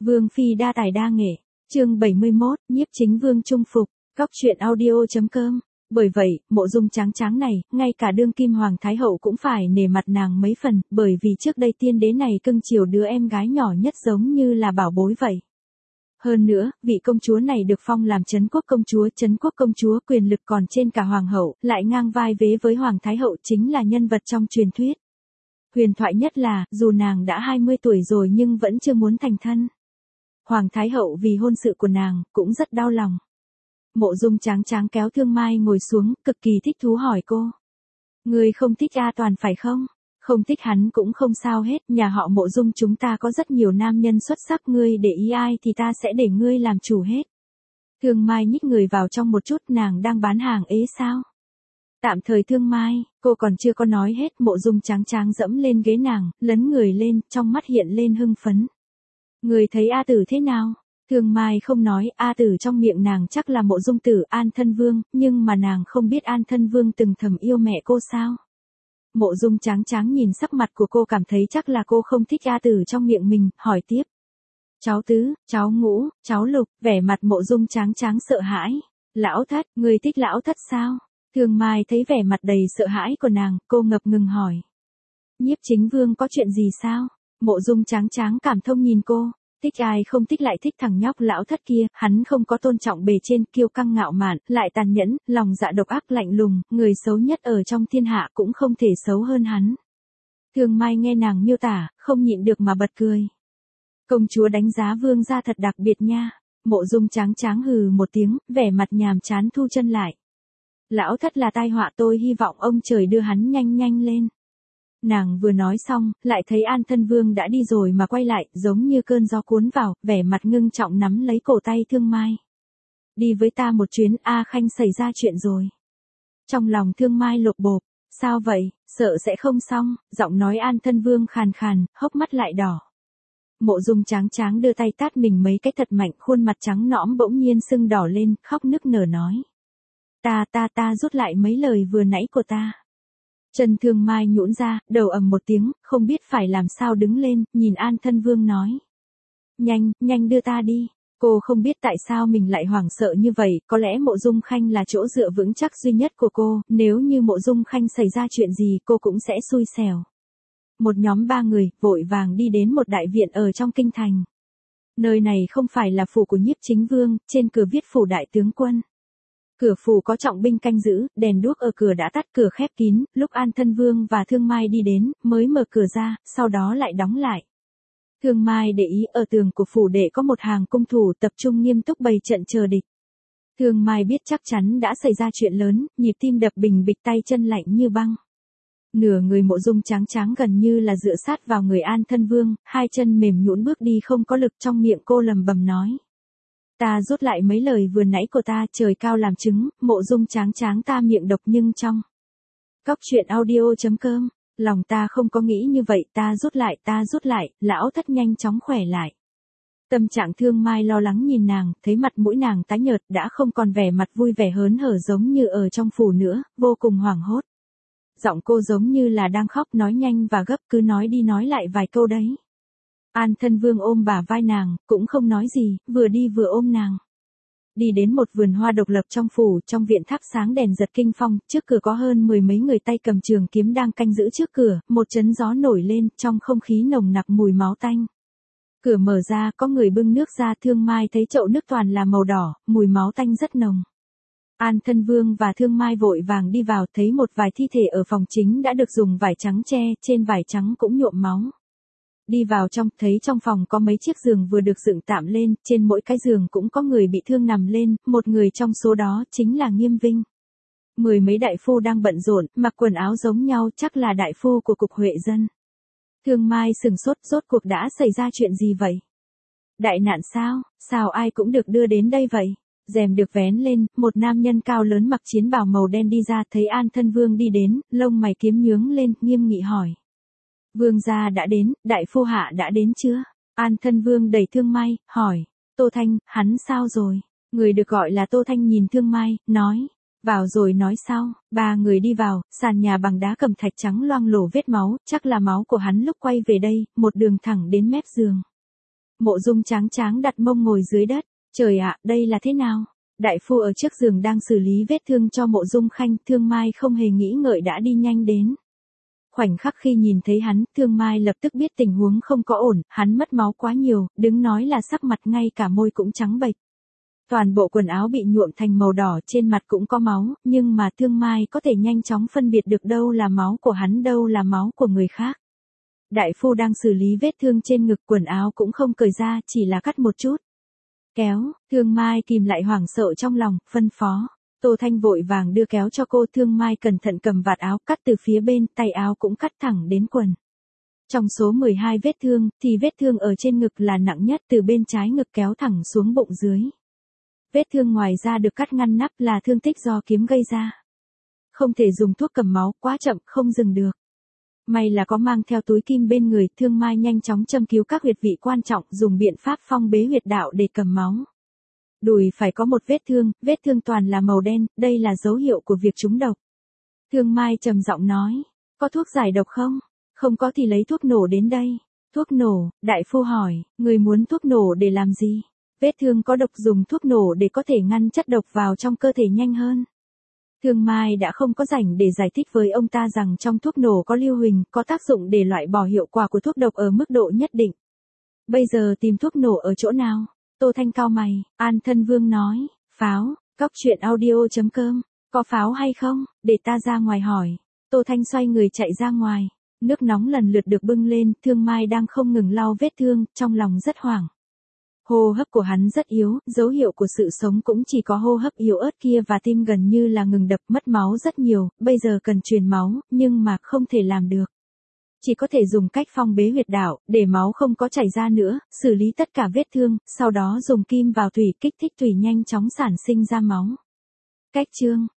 Vương phi đa tài đa nghệ, chương 71, nhiếp chính vương trung phục, góc truyện audio.com. Bởi vậy, Mộ Dung Tráng Tráng này, ngay cả đương kim hoàng thái hậu cũng phải nể mặt nàng mấy phần, bởi vì trước đây tiên đế này cưng chiều đứa em gái nhỏ nhất giống như là bảo bối vậy. Hơn nữa, vị công chúa này được phong làm Trấn quốc công chúa quyền lực còn trên cả hoàng hậu, lại ngang vai vế với hoàng thái hậu, chính là nhân vật trong truyền thuyết. Huyền thoại nhất là, dù nàng đã 20 tuổi rồi nhưng vẫn chưa muốn thành thân. Hoàng thái hậu vì hôn sự của nàng, cũng rất đau lòng. Mộ Dung Tráng Tráng kéo Thương Mai ngồi xuống, cực kỳ thích thú hỏi cô. Ngươi không thích A Toàn phải không? Không thích hắn cũng không sao hết, nhà họ Mộ Dung chúng ta có rất nhiều nam nhân xuất sắc, ngươi để ý ai thì ta sẽ để ngươi làm chủ hết. Thương Mai nhích người vào trong một chút, nàng đang bán hàng ế sao? Tạm thời Thương Mai, cô còn chưa có nói hết, Mộ Dung Tráng Tráng dẫm lên ghế nàng, lấn người lên, trong mắt hiện lên hưng phấn. Người thấy A Tử thế nào? Thương Mai không nói, A Tử trong miệng nàng chắc là Mộ Dung Tử An Thân Vương, nhưng mà nàng không biết An Thân Vương từng thầm yêu mẹ cô sao? Mộ Dung Tráng Tráng nhìn sắc mặt của cô cảm thấy chắc là cô không thích A Tử trong miệng mình, hỏi tiếp. Cháu tứ, cháu ngũ, cháu lục, vẻ mặt Mộ Dung Tráng Tráng sợ hãi. Lão thất, người thích lão thất sao? Thương Mai thấy vẻ mặt đầy sợ hãi của nàng, cô ngập ngừng hỏi. Nhiếp chính vương có chuyện gì sao? Mộ Dung Tráng Tráng cảm thông nhìn cô. Thích ai không thích, lại thích thằng nhóc lão thất kia, hắn không có tôn trọng bề trên, kiêu căng ngạo mạn, lại tàn nhẫn, lòng dạ độc ác lạnh lùng, người xấu nhất ở trong thiên hạ cũng không thể xấu hơn hắn. Thương Mai nghe nàng miêu tả, không nhịn được mà bật cười. Công chúa đánh giá vương gia thật đặc biệt nha. Mộ Dung Tráng Tráng hừ một tiếng, vẻ mặt nhàm chán thu chân lại. Lão thất là tai họa, tôi hy vọng ông trời đưa hắn nhanh nhanh lên. Nàng vừa nói xong, lại thấy An Thân Vương đã đi rồi mà quay lại, giống như cơn gió cuốn vào, vẻ mặt ngưng trọng nắm lấy cổ tay Thương Mai. Đi với ta một chuyến, A Khanh xảy ra chuyện rồi. Trong lòng Thương Mai lột bột, sao vậy, sợ sẽ không xong, giọng nói An Thân Vương khàn khàn, hốc mắt lại đỏ. Mộ Dung Tráng Tráng đưa tay tát mình mấy cái thật mạnh, khuôn mặt trắng nõm bỗng nhiên sưng đỏ lên, khóc nức nở nói. Ta rút lại mấy lời vừa nãy của ta. Chân Thương Mai nhũn ra, đầu ầm một tiếng, không biết phải làm sao đứng lên, nhìn An Thân Vương nói. Nhanh đưa ta đi. Cô không biết tại sao mình lại hoảng sợ như vậy, có lẽ Mộ Dung Khanh là chỗ dựa vững chắc duy nhất của cô, nếu như Mộ Dung Khanh xảy ra chuyện gì cô cũng sẽ xui xẻo. Một nhóm 3 người, vội vàng đi đến một đại viện ở trong kinh thành. Nơi này không phải là phủ của nhiếp chính vương, trên cửa viết phủ đại tướng quân. Cửa phủ có trọng binh canh giữ, đèn đuốc ở cửa đã tắt, cửa khép kín, lúc An Thân Vương và Thương Mai đi đến, mới mở cửa ra, sau đó lại đóng lại. Thương Mai để ý ở tường của phủ đệ có một hàng cung thủ tập trung nghiêm túc bày trận chờ địch. Thương Mai biết chắc chắn đã xảy ra chuyện lớn, nhịp tim đập bình bịch, tay chân lạnh như băng. Nửa người Mộ Dung Tráng Tráng gần như là dựa sát vào người An Thân Vương, hai chân mềm nhũn bước đi không có lực, trong miệng cô lầm bầm nói. Ta rút lại mấy lời vừa nãy của ta, trời cao làm chứng, Mộ Dung Tráng Tráng ta miệng độc nhưng trong. Góc truyện audio.com, lòng ta không có nghĩ như vậy, ta rút lại, lão thất nhanh chóng khỏe lại. Tâm trạng Thương Mai lo lắng nhìn nàng, thấy mặt mũi nàng tái nhợt, đã không còn vẻ mặt vui vẻ hớn hở giống như ở trong phủ nữa, vô cùng hoảng hốt. Giọng cô giống như là đang khóc, nói nhanh và gấp, cứ nói đi nói lại vài câu đấy. An Thân Vương ôm bả vai nàng, cũng không nói gì, vừa đi vừa ôm nàng. Đi đến một vườn hoa độc lập trong phủ, trong viện thắp sáng đèn giật kinh phong, trước cửa có hơn 10 mấy người tay cầm trường kiếm đang canh giữ trước cửa, một chấn gió nổi lên, trong không khí nồng nặc mùi máu tanh. Cửa mở ra, có người bưng nước ra, Thương Mai thấy chậu nước toàn là màu đỏ, mùi máu tanh rất nồng. An Thân Vương và Thương Mai vội vàng đi vào, thấy một vài thi thể ở phòng chính đã được dùng vải trắng che, trên vải trắng cũng nhuộm máu. Đi vào trong, thấy trong phòng có mấy chiếc giường vừa được dựng tạm lên, trên mỗi cái giường cũng có người bị thương nằm lên, một người trong số đó chính là Nghiêm Vinh. 10 mấy đại phu đang bận rộn, mặc quần áo giống nhau, chắc là đại phu của cục Huệ Dân. Thương Mai sừng sốt, rốt cuộc đã xảy ra chuyện gì vậy? Đại nạn sao ai cũng được đưa đến đây vậy? Rèm được vén lên, một nam nhân cao lớn mặc chiến bào màu đen đi ra, thấy An Thân Vương đi đến, lông mày kiếm nhướng lên, nghiêm nghị hỏi. Vương gia đã đến, đại phu hạ đã đến chưa? An Thân Vương đẩy Thương Mai, hỏi. Tô Thanh, hắn sao rồi? Người được gọi là Tô Thanh nhìn Thương Mai, nói. Vào rồi nói sau, 3 người đi vào, sàn nhà bằng đá cẩm thạch trắng loang lổ vết máu, chắc là máu của hắn lúc quay về đây, một đường thẳng đến mép giường. Mộ Dung Tráng Tráng đặt mông ngồi dưới đất. Trời ạ, đây là thế nào? Đại phu ở trước giường đang xử lý vết thương cho Mộ Dung Khanh, Thương Mai không hề nghĩ ngợi đã đi nhanh đến. Khoảnh khắc khi nhìn thấy hắn, Thương Mai lập tức biết tình huống không có ổn, hắn mất máu quá nhiều, đứng nói là sắc mặt ngay cả môi cũng trắng bệch. Toàn bộ quần áo bị nhuộm thành màu đỏ, trên mặt cũng có máu, nhưng mà Thương Mai có thể nhanh chóng phân biệt được đâu là máu của hắn, đâu là máu của người khác. Đại phu đang xử lý vết thương trên ngực, quần áo cũng không cởi ra, chỉ là cắt một chút. Kéo, Thương Mai kìm lại hoảng sợ trong lòng, phân phó. Tô Thanh vội vàng đưa kéo cho cô. Thương Mai cẩn thận cầm vạt áo, cắt từ phía bên, tay áo cũng cắt thẳng đến quần. Trong số 12 vết thương, thì vết thương ở trên ngực là nặng nhất, từ bên trái ngực kéo thẳng xuống bụng dưới. Vết thương ngoài da được cắt ngăn nắp là thương tích do kiếm gây ra. Không thể dùng thuốc cầm máu, quá chậm, không dừng được. May là có mang theo túi kim bên người, Thương Mai nhanh chóng châm cứu các huyệt vị quan trọng, dùng biện pháp phong bế huyệt đạo để cầm máu. Đùi phải có một vết thương toàn là màu đen, đây là dấu hiệu của việc trúng độc. Thương Mai trầm giọng nói, có thuốc giải độc không? Không có thì lấy thuốc nổ đến đây. Thuốc nổ, đại phu hỏi, người muốn thuốc nổ để làm gì? Vết thương có độc, dùng thuốc nổ để có thể ngăn chất độc vào trong cơ thể nhanh hơn. Thương Mai đã không có rảnh để giải thích với ông ta rằng trong thuốc nổ có lưu huỳnh, có tác dụng để loại bỏ hiệu quả của thuốc độc ở mức độ nhất định. Bây giờ tìm thuốc nổ ở chỗ nào? Tô Thanh cau mày. An Thân Vương nói, pháo, cóc truyện audio.com, có pháo hay không, để ta ra ngoài hỏi. Tô Thanh xoay người chạy ra ngoài. Nước nóng lần lượt được bưng lên, Thương Mai đang không ngừng lau vết thương, trong lòng rất hoảng. Hô hấp của hắn rất yếu, dấu hiệu của sự sống cũng chỉ có hô hấp yếu ớt kia và tim gần như là ngừng đập, mất máu rất nhiều, bây giờ cần truyền máu, nhưng mà không thể làm được. Chỉ có thể dùng cách phong bế huyệt đạo, để máu không có chảy ra nữa, xử lý tất cả vết thương, sau đó dùng kim vào thủy, kích thích thủy nhanh chóng sản sinh ra máu. Cách chương